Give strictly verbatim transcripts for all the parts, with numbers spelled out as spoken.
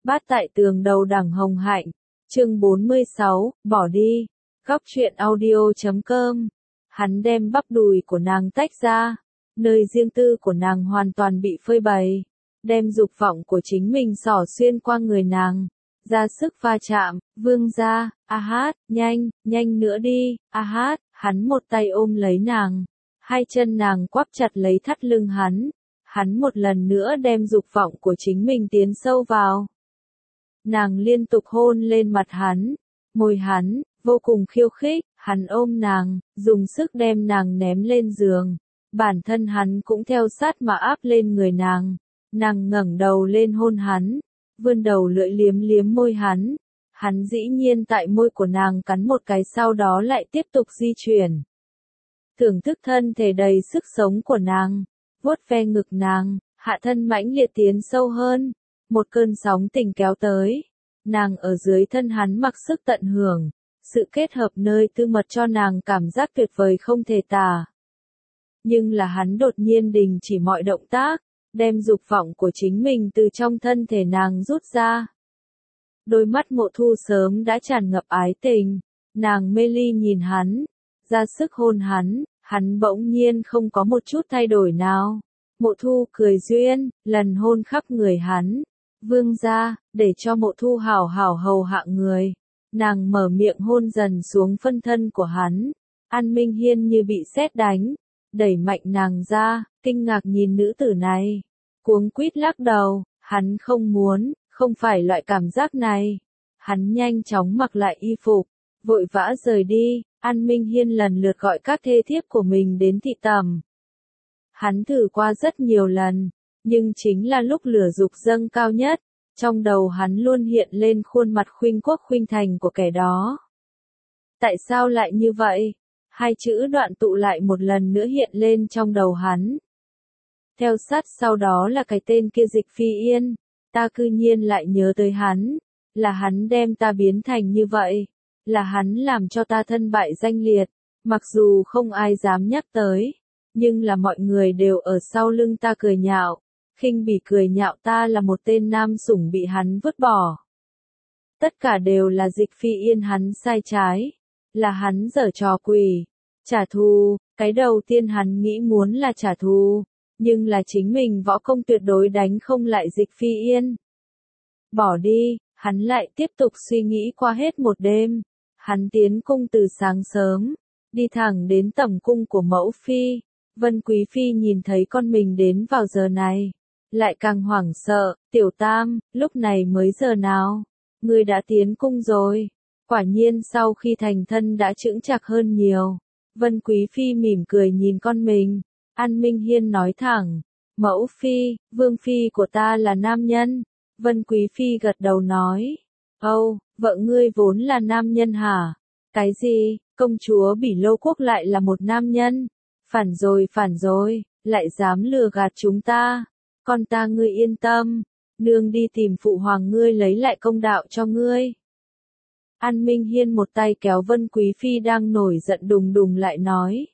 Bát tại tường đầu đẳng hồng hạnh, chương bốn mươi sáu, bỏ đi, góc truyện audio chấm com. Hắn đem bắp đùi của nàng tách ra, nơi riêng tư của nàng hoàn toàn bị phơi bày, đem dục vọng của chính mình xỏ xuyên qua người nàng, ra sức va chạm, vương gia, a hát, nhanh, nhanh nữa đi, a hát, hắn một tay ôm lấy nàng, hai chân nàng quắp chặt lấy thắt lưng hắn, hắn một lần nữa đem dục vọng của chính mình tiến sâu vào. Nàng liên tục hôn lên mặt hắn, môi hắn, vô cùng khiêu khích, hắn ôm nàng, dùng sức đem nàng ném lên giường, bản thân hắn cũng theo sát mà áp lên người nàng, nàng ngẩng đầu lên hôn hắn, vươn đầu lưỡi liếm liếm môi hắn, hắn dĩ nhiên tại môi của nàng cắn một cái sau đó lại tiếp tục di chuyển. Thưởng thức thân thể đầy sức sống của nàng, vuốt ve ngực nàng, hạ thân mãnh liệt tiến sâu hơn, một cơn sóng tình kéo tới, nàng ở dưới thân hắn mặc sức tận hưởng, sự kết hợp nơi tư mật cho nàng cảm giác tuyệt vời không thể tả. Nhưng là hắn đột nhiên đình chỉ mọi động tác, đem dục vọng của chính mình từ trong thân thể nàng rút ra. Đôi mắt Mộ Thu sớm đã tràn ngập ái tình, nàng mê ly nhìn hắn, ra sức hôn hắn, hắn bỗng nhiên không có một chút thay đổi nào. Mộ Thu cười duyên, lần hôn khắp người hắn, vương gia, để cho Mộ Thu hảo hảo hầu hạ người. Nàng mở miệng hôn dần xuống phân thân của hắn, An Minh Hiên như bị sét đánh, đẩy mạnh nàng ra, kinh ngạc nhìn nữ tử này, cuống quýt lắc đầu, hắn không muốn, không phải loại cảm giác này. Hắn nhanh chóng mặc lại y phục, vội vã rời đi, An Minh Hiên lần lượt gọi các thê thiếp của mình đến thị tẩm. Hắn thử qua rất nhiều lần, nhưng chính là lúc lửa dục dâng cao nhất, trong đầu hắn luôn hiện lên khuôn mặt khuynh quốc khuynh thành của kẻ đó. Tại sao lại như vậy? Hai chữ đoạn tụ lại một lần nữa hiện lên trong đầu hắn. Theo sát sau đó là cái tên kia Dịch Phi Yên, ta cư nhiên lại nhớ tới hắn, là hắn đem ta biến thành như vậy, là hắn làm cho ta thân bại danh liệt, mặc dù không ai dám nhắc tới, nhưng là mọi người đều ở sau lưng ta cười nhạo, khinh bỉ cười nhạo ta là một tên nam sủng bị hắn vứt bỏ. Tất cả đều là Dịch Phi Yên hắn sai trái, là hắn giở trò quỷ, trả thù, cái đầu tiên hắn nghĩ muốn là trả thù, nhưng là chính mình võ công tuyệt đối đánh không lại Dịch Phi Yên. Bỏ đi, hắn lại tiếp tục suy nghĩ qua hết một đêm, hắn tiến cung từ sáng sớm, đi thẳng đến tẩm cung của mẫu phi, Vân Quý Phi nhìn thấy con mình đến vào giờ này, lại càng hoảng sợ, tiểu tam, lúc này mới giờ nào, ngươi đã tiến cung rồi, quả nhiên sau khi thành thân đã chững chạc hơn nhiều. Vân Quý Phi mỉm cười nhìn con mình, An Minh Hiên nói thẳng, mẫu phi, vương phi của ta là nam nhân. Vân Quý Phi gật đầu nói, âu, vợ ngươi vốn là nam nhân hả? Cái gì, công chúa Bỉ Lô Quốc lại là một nam nhân? Phản rồi phản rồi, lại dám lừa gạt chúng ta. Con ta ngươi yên tâm, nương đi tìm phụ hoàng ngươi lấy lại công đạo cho ngươi. An Minh Hiên một tay kéo Vân Quý Phi đang nổi giận đùng đùng lại nói.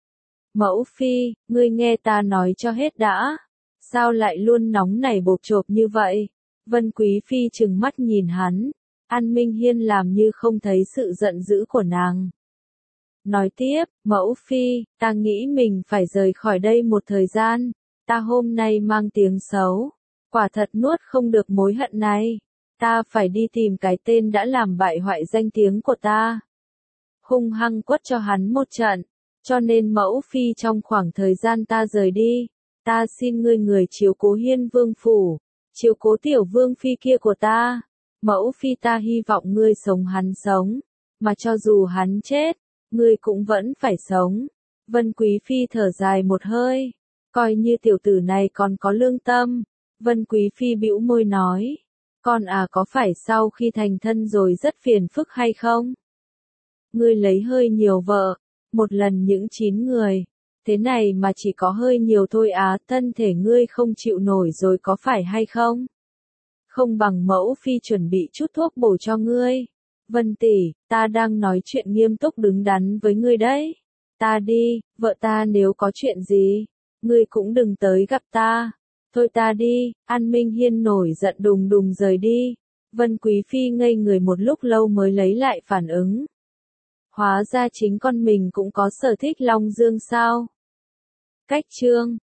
Mẫu phi, ngươi nghe ta nói cho hết đã. Sao lại luôn nóng nảy bộp chộp như vậy? Vân Quý Phi trừng mắt nhìn hắn. An Minh Hiên làm như không thấy sự giận dữ của nàng. Nói tiếp, mẫu phi, ta nghĩ mình phải rời khỏi đây một thời gian. Ta hôm nay mang tiếng xấu. Quả thật nuốt không được mối hận này. Ta phải đi tìm cái tên đã làm bại hoại danh tiếng của ta. Hung hăng quất cho hắn một trận. Cho nên mẫu phi trong khoảng thời gian ta rời đi, ta xin ngươi người chiếu cố Hiên Vương phủ, chiếu cố tiểu vương phi kia của ta. Mẫu phi ta hy vọng ngươi sống hắn sống, mà cho dù hắn chết, ngươi cũng vẫn phải sống. Vân Quý Phi thở dài một hơi, coi như tiểu tử này còn có lương tâm. Vân Quý Phi bĩu môi nói, con à có phải sau khi thành thân rồi rất phiền phức hay không? Ngươi lấy hơi nhiều vợ, một lần những chín người, thế này mà chỉ có hơi nhiều thôi á, thân thể ngươi không chịu nổi rồi có phải hay không? Không bằng mẫu phi chuẩn bị chút thuốc bổ cho ngươi. Vân tỷ, ta đang nói chuyện nghiêm túc đứng đắn với ngươi đấy. Ta đi, vợ ta nếu có chuyện gì, ngươi cũng đừng tới gặp ta. Thôi ta đi, An Minh Hiên nổi giận đùng đùng rời đi. Vân Quý Phi ngây người một lúc lâu mới lấy lại phản ứng. Hóa ra chính con mình cũng có sở thích Long Dương sao? Cách chương